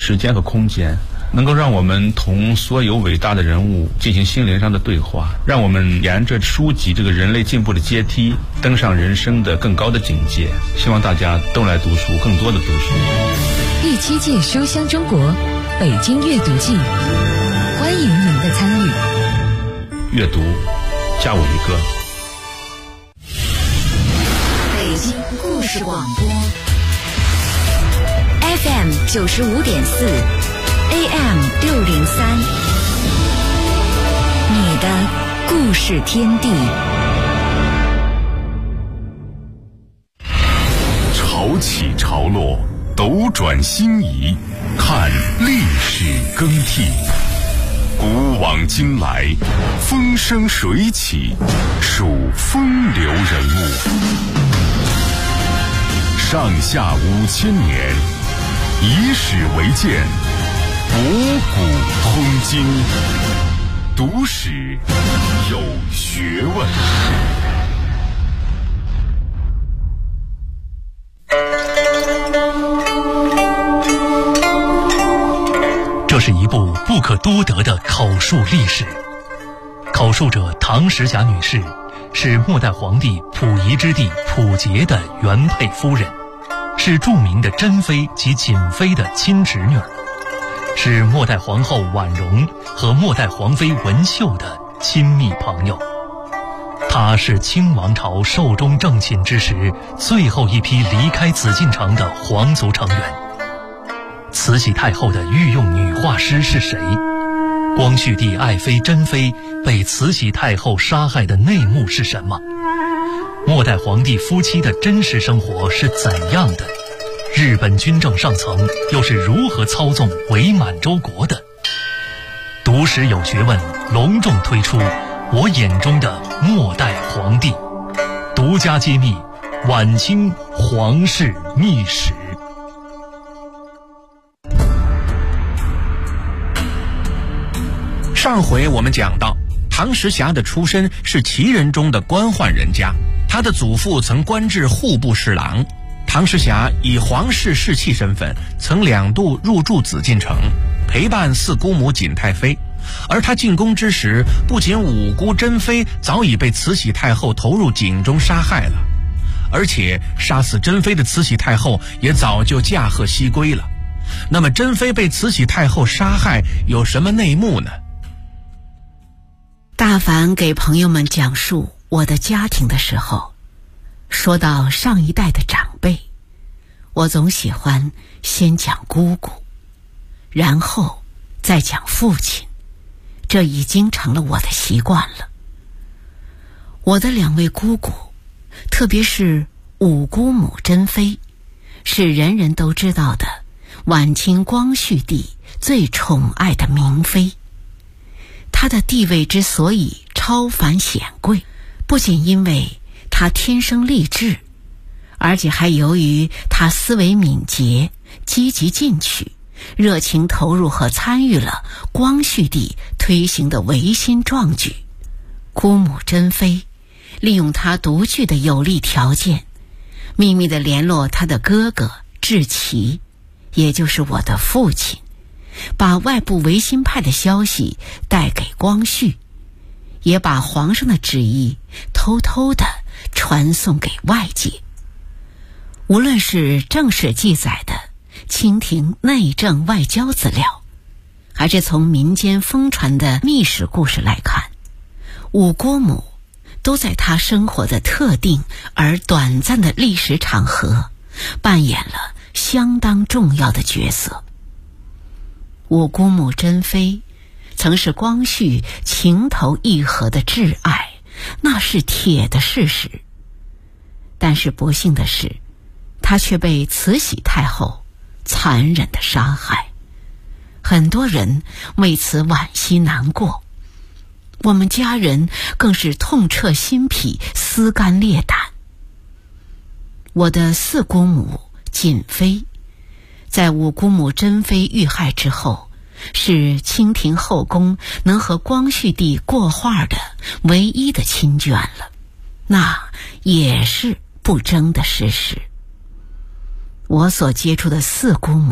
时间和空间，能够让我们同所有伟大的人物进行心灵上的对话，让我们沿着书籍这个人类进步的阶梯登上人生的更高的境界。希望大家都来读书，更多的读书。 第7届书香中国北京阅读季，欢迎您的参与。 阅读，加我一个。 北京故事广播 FM 95.4 AM 603，你的故事天地。 潮起潮落，斗转星移，看历史更替。古往今来，风生水起，数风流人物。上下5000年，以史为鉴，博古通今。读史有学问。 这是一部不可多得的口述历史。口述者唐时霞女士是末代皇帝溥仪之弟溥杰的原配夫人，是著名的珍妃及瑾妃的亲侄女，是末代皇后婉容和末代皇妃文秀的亲密朋友。她是清王朝寿终正寝之时最后一批离开紫禁城的皇族成员。慈禧太后的御用女画师是谁？光绪帝爱妃珍妃被慈禧太后杀害的内幕是什么？末代皇帝夫妻的真实生活是怎样的？日本军政上层又是如何操纵伪满洲国的？读史有学问隆重推出我眼中的末代皇帝，独家揭秘晚清皇室秘史。 上回我们讲到，唐时霞的出身是旗人中的官宦人家，她的祖父曾官至户部侍郎。唐时霞以皇室侍妾身份，曾2度入住紫禁城，陪伴四姑母瑾太妃。而她进宫之时，不仅五姑珍妃早已被慈禧太后投入井中杀害了，而且杀死珍妃的慈禧太后也早就驾鹤西归了。那么珍妃被慈禧太后杀害有什么内幕呢？ 大凡给朋友们讲述我的家庭的时候，说到上一代的长辈，我总喜欢先讲姑姑，然后再讲父亲，这已经成了我的习惯了。我的2位姑姑，特别是五姑母珍妃，是人人都知道的晚清光绪帝最宠爱的明妃。她的地位之所以超凡显贵，不仅因为她天生丽质，而且还由于她思维敏捷，积极进取，热情投入和参与了光绪帝推行的维新壮举。姑母珍妃利用她独具的有利条件，秘密地联络她的哥哥志祺，也就是我的父亲，把外部维新派的消息带给光绪，也把皇上的旨意偷偷地传送给外界。无论是正史记载的清廷内政外交资料，还是从民间疯传的秘史故事来看，五姑母都在她生活的特定而短暂的历史场合扮演了相当重要的角色。五姑母珍妃曾是光绪情投意合的挚爱，那是铁的事实。但是不幸的是，她却被慈禧太后残忍地杀害，很多人为此惋惜难过，我们家人更是痛彻心脾，撕肝裂胆。我的四姑母瑾妃在五姑母珍妃遇害之后，是清廷后宫能和光绪帝过话的唯一的亲眷了，那也是不争的事实。我所接触的四姑母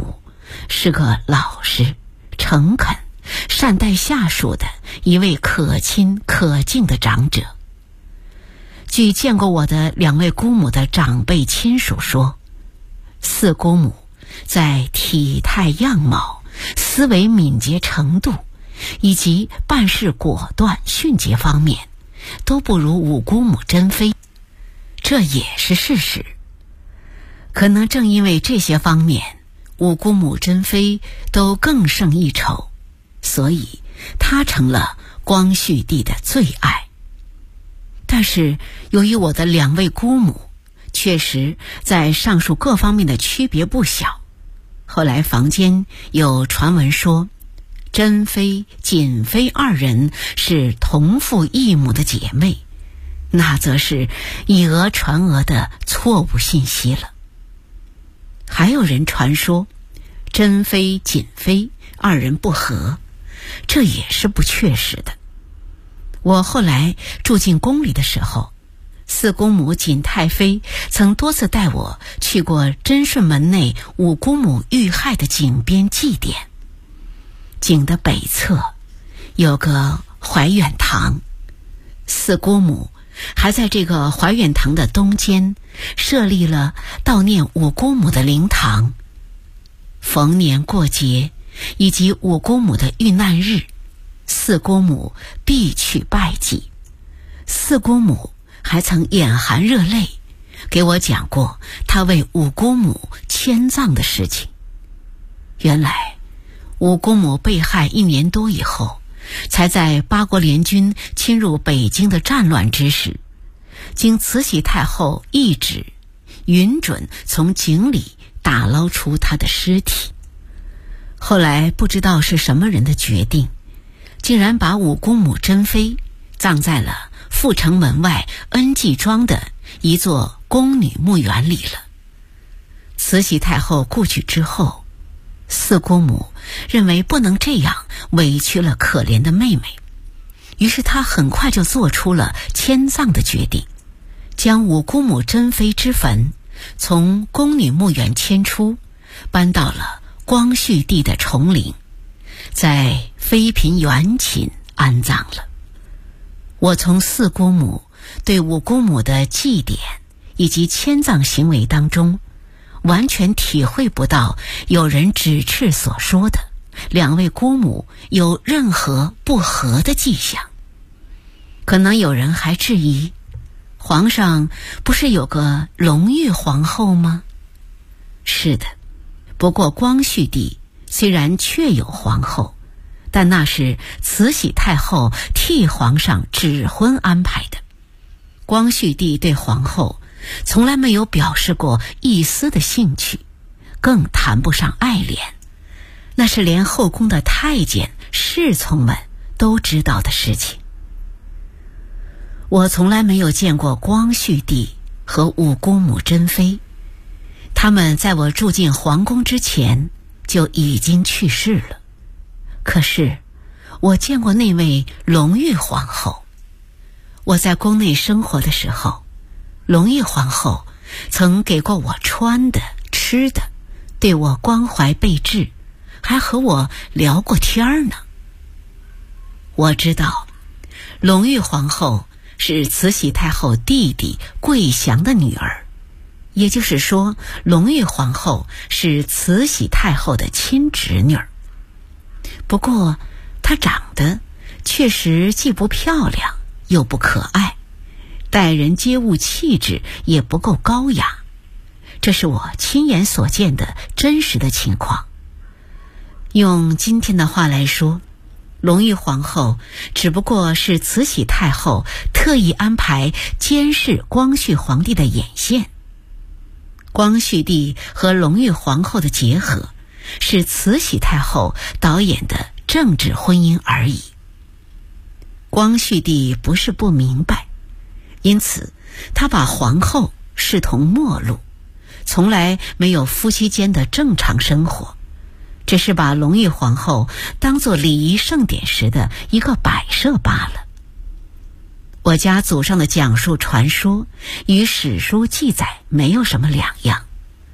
是个老实、诚恳、善待下属的一位可亲可敬的长者。据见过我的2位姑母的长辈亲属说，四姑母在体态样貌、思维敏捷程度以及办事果断迅捷方面都不如五姑母珍妃，这也是事实。可能正因为这些方面，五姑母珍妃都更胜一筹，所以她成了光绪帝的最爱。但是由于我的2位姑母确实在上述各方面的区别不小，后来坊间有传闻说珍妃、瑾妃2人是同父异母的姐妹，那则是以讹传讹的错误信息了。还有人传说珍妃、瑾妃2人不和，这也是不确实的。我后来住进宫里的时候，四姑母瑾太妃曾多次带我去过贞顺门内五姑母遇害的井边祭奠。井的北侧有个怀远堂，四姑母还在这个怀远堂的东间设立了悼念五姑母的灵堂。逢年过节以及五姑母的遇难日，四姑母必去拜祭。四姑母还曾眼含热泪给我讲过她为五姑母迁葬的事情。原来五姑母被害1年多以后，才在八国联军侵入北京的战乱之时，经慈禧太后懿旨，允准从井里打捞出她的尸体。后来不知道是什么人的决定，竟然把五姑母珍妃葬在了阜成门外恩济庄的一座宫女墓园里了。慈禧太后故去之后，四姑母认为不能这样委屈了可怜的妹妹，于是她很快就做出了迁葬的决定，将五姑母珍妃之坟从宫女墓园迁出，搬到了光绪帝的崇陵，在妃嫔园寝安葬了。我从四姑母对五姑母的祭奠以及迁葬行为当中，完全体会不到有人指斥所说的2位姑母有任何不和的迹象。可能有人还质疑，皇上不是有个隆裕皇后吗？是的，不过光绪帝虽然确有皇后，但那是慈禧太后替皇上指婚安排的。光绪帝对皇后从来没有表示过一丝的兴趣，更谈不上爱怜，那是连后宫的太监侍从们都知道的事情。我从来没有见过光绪帝和五姑母珍妃，他们在我住进皇宫之前就已经去世了。可是我见过那位隆裕皇后。我在宫内生活的时候，隆裕皇后曾给过我穿的吃的，对我关怀备至，还和我聊过天呢。我知道隆裕皇后是慈禧太后弟弟桂祥的女儿，也就是说隆裕皇后是慈禧太后的亲侄女儿。不过她长得确实既不漂亮又不可爱，待人接物气质也不够高雅，这是我亲眼所见的真实的情况。用今天的话来说，隆裕皇后只不过是慈禧太后特意安排监视光绪皇帝的眼线。光绪帝和隆裕皇后的结合是慈禧太后导演的政治婚姻而已。光绪帝不是不明白，因此他把皇后视同末路，从来没有夫妻间的正常生活，只是把隆裕皇后当作礼仪盛典时的一个摆设罢了。我家祖上的讲述传说与史书记载没有什么两样。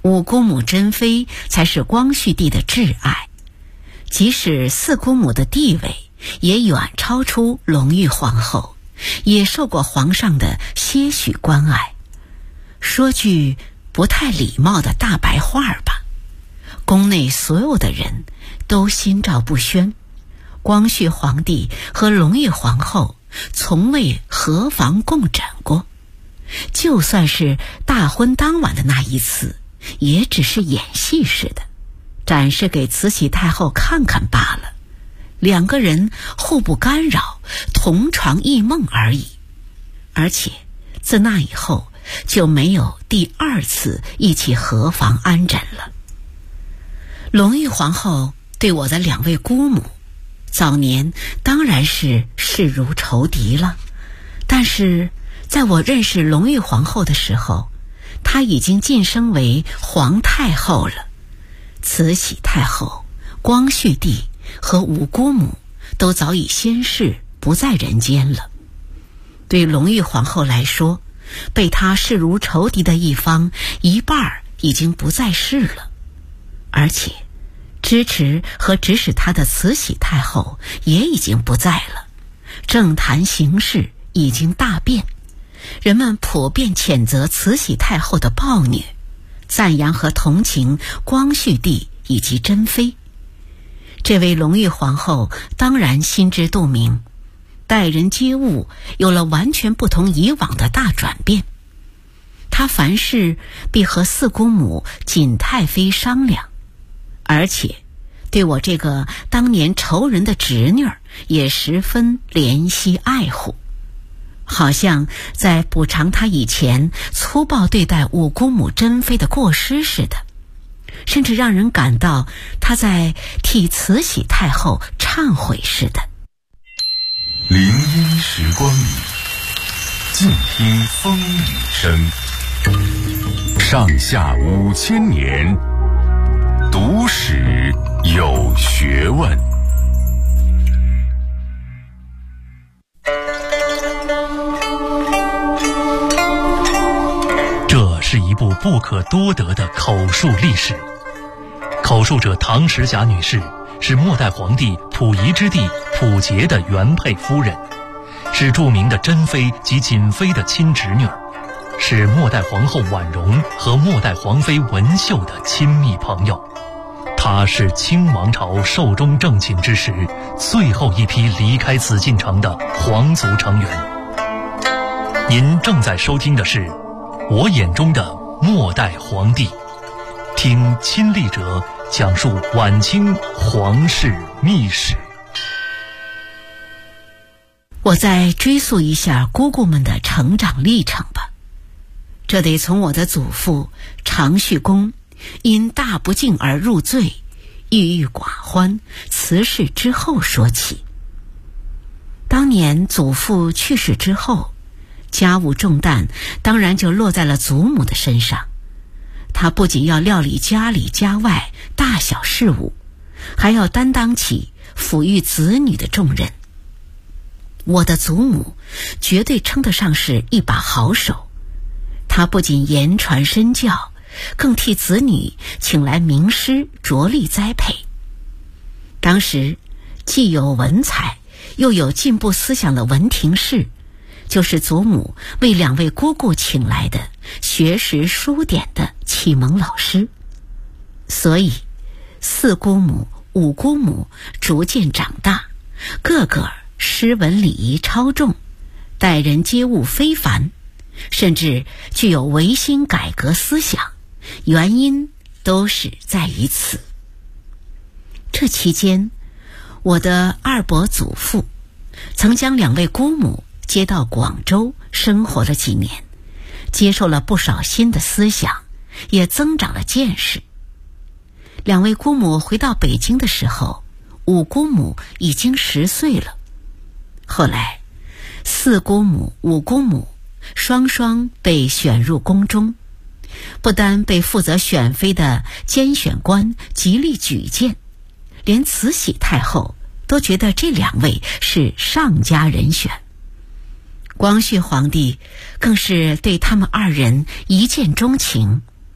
五姑母珍妃才是光绪帝的挚爱，即使四姑母的地位也远超出隆裕皇后，也受过皇上的些许关爱。说句不太礼貌的大白话吧，宫内所有的人都心照不宣，光绪皇帝和隆裕皇后从未合房共枕过，就算是大婚当晚的那一次，也只是演戏似的，展示给慈禧太后看看罢了。两个人互不干扰，同床异梦而已。而且自那以后就没有第二次一起合房安枕了。隆裕皇后对我的两位姑母，早年当然是视如仇敌了，但是在我认识隆裕皇后的时候，她已经晋升为皇太后了。慈禧太后、光绪帝和五姑母都早已仙逝，不在人间了。对隆裕皇后来说，被她视如仇敌的一方，一半已经不在世了，而且支持和指使她的慈禧太后也已经不在了。政坛形势已经大变，人们普遍谴责慈禧太后的暴虐，赞扬和同情光绪帝以及珍妃。这位隆裕皇后当然心知肚明，待人接物有了完全不同以往的大转变。她凡事必和四姑母瑾太妃商量，而且对我这个当年仇人的侄女也十分怜惜爱护，好像在补偿她以前粗暴对待五姑母珍妃的过失似的，甚至让人感到她在替慈禧太后忏悔似的。 林荫时光里，静听风雨声。上下5000年，读史有学问。 这是一部不可多得的口述历史。口述者唐时霞女士是末代皇帝溥仪之弟溥杰的原配夫人，是著名的珍妃及瑾妃的亲侄女，是末代皇后婉容和末代皇妃文秀的亲密朋友。她是清王朝寿终正寝之时最后一批离开紫禁城的皇族成员。您正在收听的是我眼中的末代皇帝，听亲历者讲述晚清皇室秘史。 我再追溯一下姑姑们的成长历程吧。这得从我的祖父长绪公因大不敬而入罪，郁郁寡欢，辞世之后说起。当年祖父去世之后，家务重担当然就落在了祖母的身上。她不仅要料理家里家外大小事务，还要担当起抚育子女的重任。我的祖母绝对称得上是一把好手，她不仅言传身教，更替子女请来名师着力栽培。当时既有文采又有进步思想的文廷士，就是祖母为两位姑姑请来的学识书典的启蒙老师。所以四姑母、五姑母逐渐长大，个个诗文礼仪超重，待人接物非凡，甚至具有维新改革思想，原因都是在于此。这期间，我的二伯祖父曾将两位姑母接到广州生活了几年，接受了不少新的思想，也增长了见识。两位姑母回到北京的时候，五姑母已经10岁了。后来四姑母、五姑母双双被选入宫中，不单被负责选妃的监选官极力举荐，连慈禧太后都觉得这两位是上佳人选。光绪皇帝更是对他们二人一见钟情。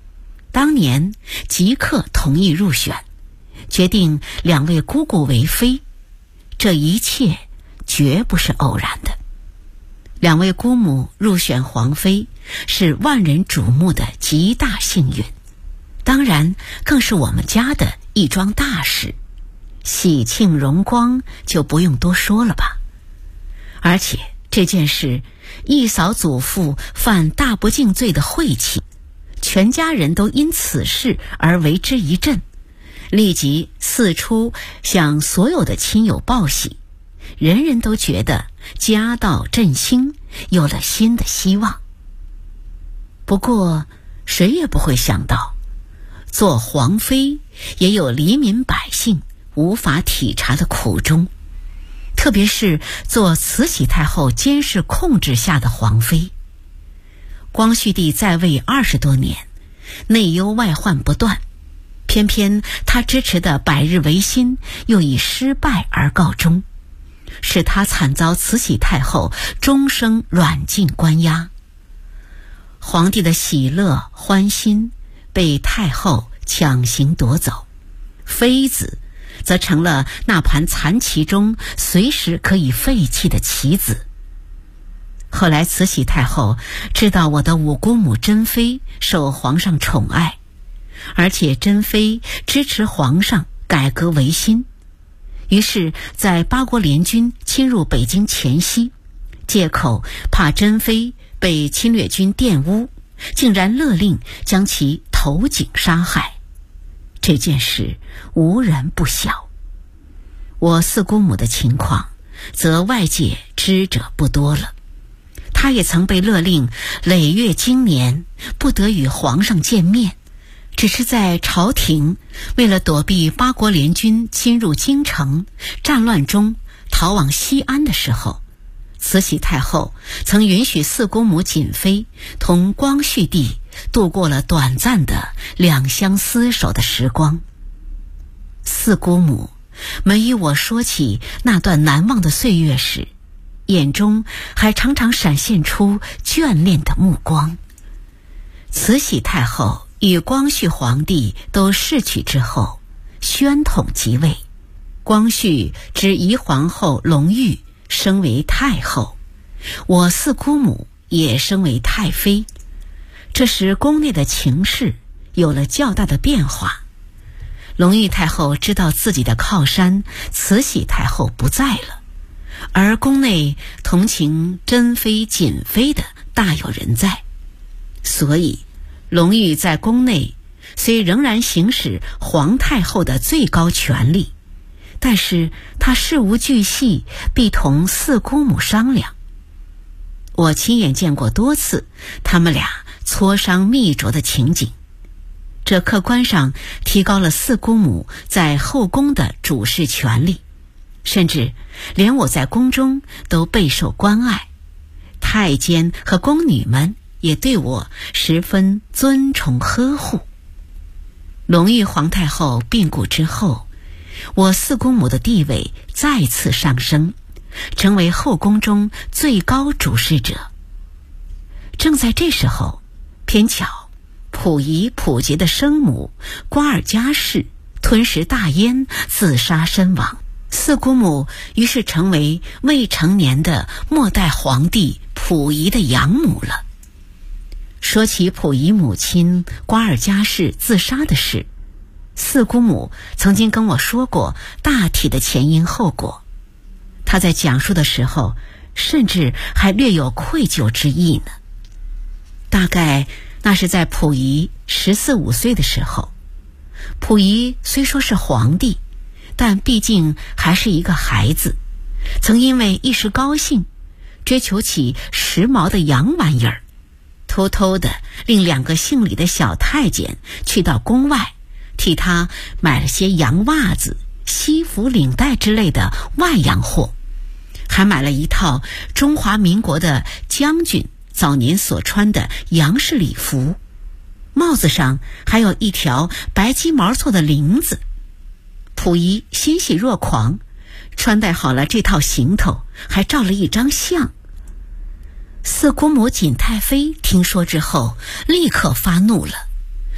当年即刻同意入选，决定2位姑姑为妃。这一切绝不是偶然的。2位姑母入选皇妃，是万人瞩目的极大幸运，当然更是我们家的一桩大事，喜庆荣光就不用多说了吧。而且这件事一扫祖父犯大不敬罪的晦气，全家人都因此事而为之一振，立即四处向所有的亲友报喜，人人都觉得家道振兴，有了新的希望。不过谁也不会想到，做皇妃也有黎民百姓无法体察的苦衷，特别是做慈禧太后监视控制下的皇妃。光绪帝在位20多年，内忧外患不断，偏偏他支持的百日维新又以失败而告终，使他惨遭慈禧太后终生软禁关押。皇帝的喜乐欢心被太后强行夺走，妃子则成了那盘残棋中随时可以废弃的棋子。后来慈禧太后知道我的五姑母珍妃受皇上宠爱，而且珍妃支持皇上改革维新，于是在八国联军侵入北京前夕，借口怕珍妃被侵略军玷污，竟然勒令将其投井杀害。这件事无人不晓。我四姑母的情况则外界知者不多了，她也曾被勒令累月经年，不得与皇上见面，只是在朝廷为了躲避八国联军侵入京城，战乱中逃往西安的时候，慈禧太后曾允许四姑母瑾妃同光绪帝度过了短暂的两相厮守的时光。四姑母每与我说起那段难忘的岁月时，眼中还常常闪现出眷恋的目光。慈禧太后与光绪皇帝都逝去之后，宣统即位，光绪之仪皇后隆裕升为太后，我四姑母也升为太妃。这时宫内的情势有了较大的变化，隆裕太后知道自己的靠山慈禧太后不在了，而宫内同情珍妃瑾妃的大有人在，所以隆裕在宫内虽仍然行使皇太后的最高权力，但是他事无巨细必同四姑母商量。我亲眼见过多次他们俩磋商密琢的情景，这客观上提高了四姑母在后宫的主事权力，甚至连我在宫中都备受关爱，太监和宫女们也对我十分尊崇呵护。隆裕皇太后病故之后，我四姑母的地位再次上升，成为后宫中最高主事者。正在这时候，偏巧溥仪溥杰的生母瓜尔佳氏吞食大烟自杀身亡，四姑母于是成为未成年的末代皇帝溥仪的养母了。说起溥仪母亲瓜尔佳氏自杀的事，四姑母曾经跟我说过大体的前因后果，她在讲述的时候甚至还略有愧疚之意呢。大概那是在溥仪14、15岁的时候，溥仪虽说是皇帝，但毕竟还是一个孩子，曾因为一时高兴追求起时髦的洋玩意儿，偷偷的令2个姓李的小太监去到宫外，替他买了些洋袜子、西服、领带之类的外洋货，还买了一套中华民国的将军早年所穿的洋式礼服，帽子上还有一条白鸡毛做的翎子。溥仪欣喜若狂，穿戴好了这套行头，还照了一张相。四姑母瑾太妃听说之后立刻发怒了，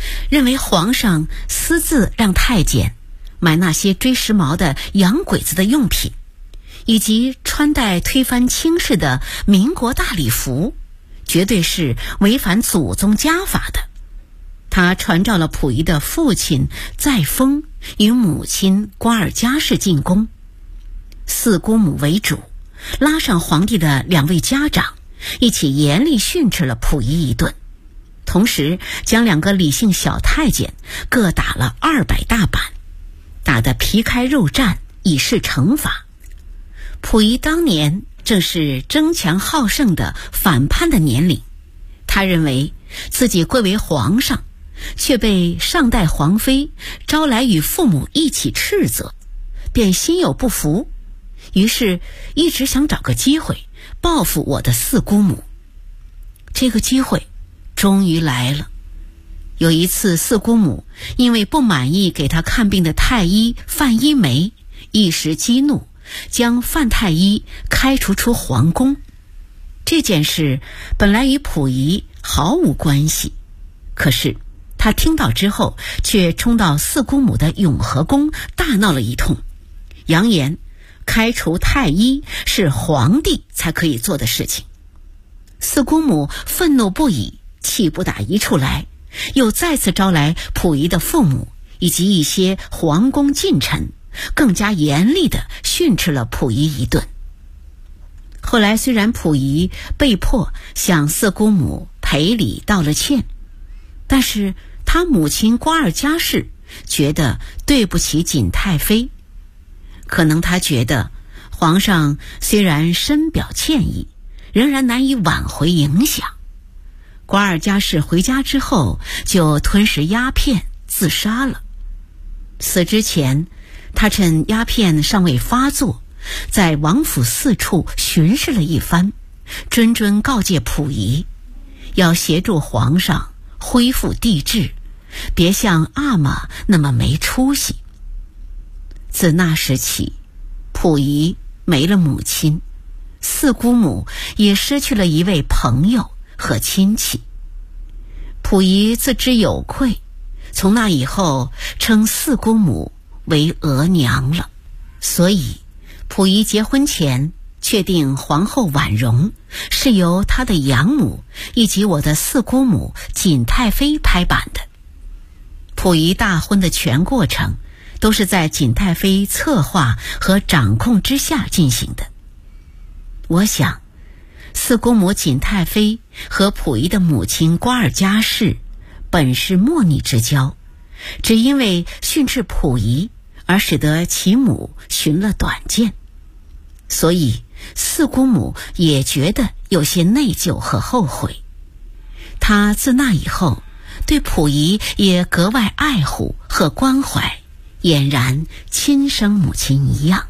认为皇上私自让太监买那些追时髦的洋鬼子的用品，以及穿戴推翻清室的民国大礼服，绝对是违反祖宗家法的。他传召了溥仪的父亲载沣与母亲瓜尔佳氏进宫，四姑母为主，拉上皇帝的2位家长，一起严厉训斥了溥仪一顿，同时将2个李姓小太监各打了200大板，打得皮开肉绽，以示惩罚。溥仪当年正是争强好胜的反叛的年龄，他认为自己贵为皇上，却被上代皇妃招来与父母一起斥责，便心有不服，于是一直想找个机会报复我的四姑母。这个机会终于来了。有一次，四姑母因为不满意给她看病的太医范一梅，一时激怒，将范太医开除出皇宫。这件事本来与溥仪毫无关系，可是他听到之后，却冲到四姑母的永和宫大闹了一通，扬言开除太医是皇帝才可以做的事情。四姑母愤怒不已，气不打一处来，又再次招来溥仪的父母以及一些皇宫近臣，更加严厉地训斥了溥仪一顿。后来虽然溥仪被迫向四姑母赔礼道了歉，但是他母亲瓜尔佳氏觉得对不起景太妃，可能他觉得皇上虽然深表歉意，仍然难以挽回影响。瓜尔佳氏回家之后就吞食鸦片自杀了。死之前，他趁鸦片尚未发作，在王府四处巡视了一番，谆谆告诫溥仪要协助皇上恢复帝制，别像阿玛那么没出息。自那时起，溥仪没了母亲，四姑母也失去了一位朋友和亲戚。溥仪自知有愧，从那以后称四姑母为额娘了。所以溥仪结婚前确定皇后婉容是由他的养母以及我的四姑母景太妃拍板的。溥仪大婚的全过程都是在景太妃策划和掌控之下进行的。我想四姑母景太妃和溥仪的母亲瓜尔佳氏本是莫逆之交，只因为训斥溥仪而使得其母寻了短见，所以四姑母也觉得有些内疚和后悔。她自那以后对溥仪也格外爱护和关怀，俨然亲生母亲一样。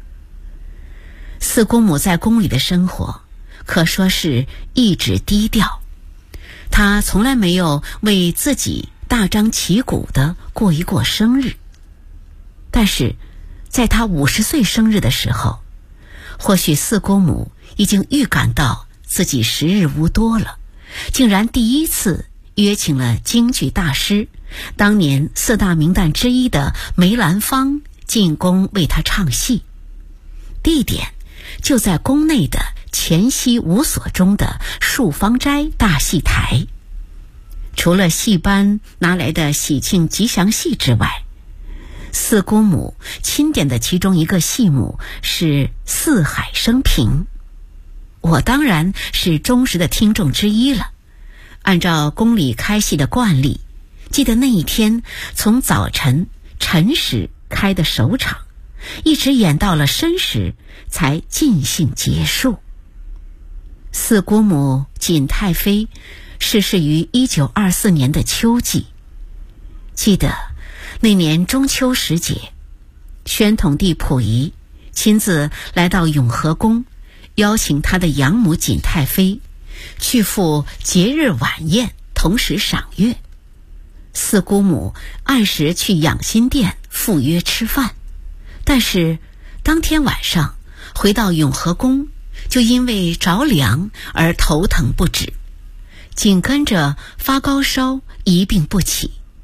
四姑母在宫里的生活可说是一直低调，她从来没有为自己大张旗鼓地过一过生日。但是在她50岁生日的时候，或许四姑母已经预感到自己时日无多了，竟然第一次约请了京剧大师，当年4大名旦之一的梅兰芳进宫为她唱戏，地点就在宫内的乾西5所中的树芳斋大戏台。除了戏班拿来的喜庆吉祥戏之外，四姑母钦点的其中一个戏目是《四海升平》，我当然是忠实的听众之一了。按照宫里开戏的惯例，记得那一天从早晨辰时开的首场，一直演到了申时才尽兴结束。四姑母景太妃逝世于1924年的秋季。记得那年中秋时节，宣统帝溥仪亲自来到永和宫，邀请他的养母景太妃去赴节日晚宴，同时赏月。四姑母按时去养心殿赴约吃饭，但是当天晚上回到永和宫，就因为着凉而头疼不止，紧跟着发高烧，一病不起。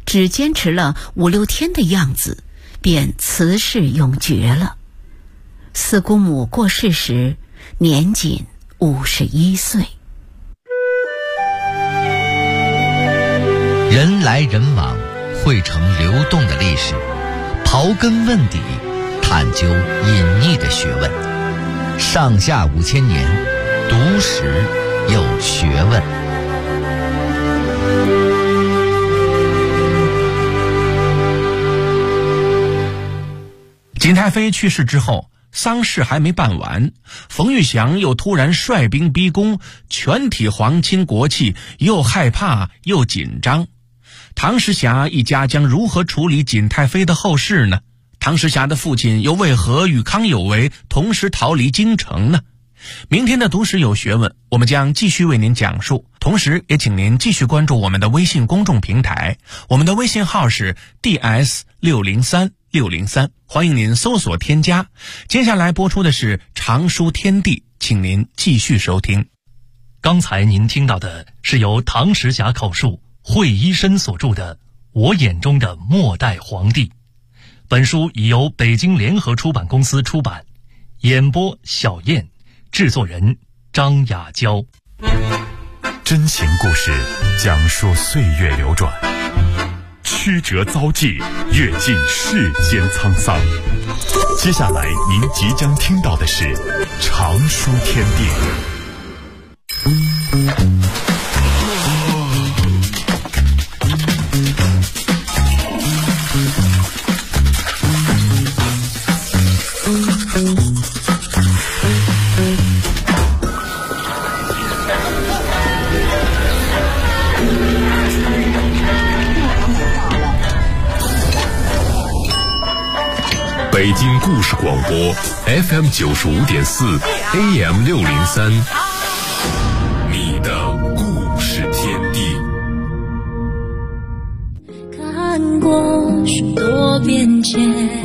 只坚持了5、6天的样子，便辞世永绝了。四姑母过世时年仅51岁。 人来人往，汇成流动的历史，刨根问底，探究隐匿的学问。上下5000年，读史有学问。 景太妃去世之后，丧事还没办完，冯玉祥又突然率兵逼宫，全体皇亲国戚又害怕又紧张。唐时霞一家将如何处理景太妃的后事呢？唐时霞的父亲又为何与康有为同时逃离京城呢？明天的读史有学问，我们将继续为您讲述，同时也请您继续关注我们的微信公众平台，我们的微信号是 DS603603，欢迎您搜索添加。接下来播出的是常书天地，请您继续收听。 刚才您听到的是由唐时霞口述，惠一生所著的《我眼中的末代皇帝》。本书已由北京联合出版公司出版，演播小燕，制作人张雅娇。 真情故事讲述岁月流转，曲折遭际，阅尽世间沧桑。接下来您即将听到的是常书天地。 北京故事广播 FM95.4 AM603， 你的故事天地。 看过许多变迁，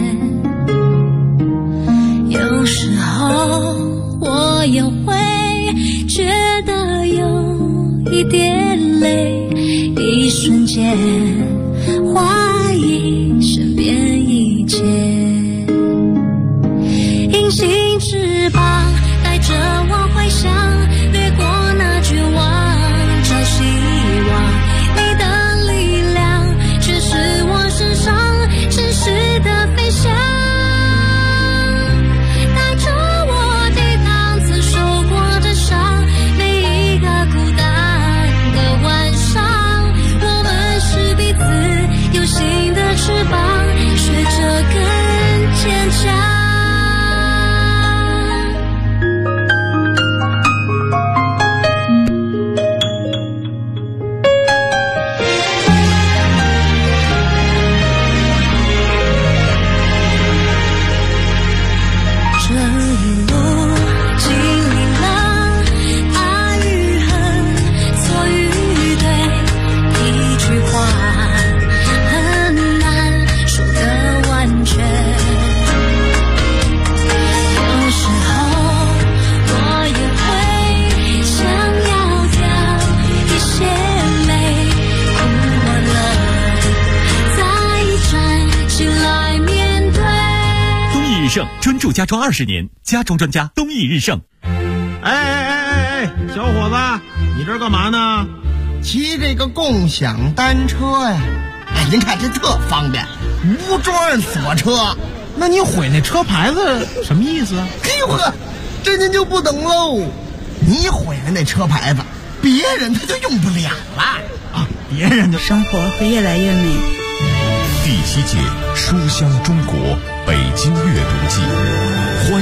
有时候我也会觉得有一点累，一瞬间怀疑身边一切。隐形翅膀带着我回想，掠过那绝望，找希望。你的力量却是我身上真实的飞翔，带着我抵挡曾受过的伤，每一个孤单的晚上，我们是彼此有形的翅膀，学着更坚强。 专注家装20年，家装专家东益日盛。 哎，小伙子，你这干嘛呢？ 骑这个共享单车呀。哎，您看这特方便，无桩锁车。 那你毁那车牌子什么意思啊？ 哎呦呵，这您就不懂喽。你毁了那车牌子，别人他就用不了了啊，别人的生活会越来越美。 第7届书香中国北京阅读季。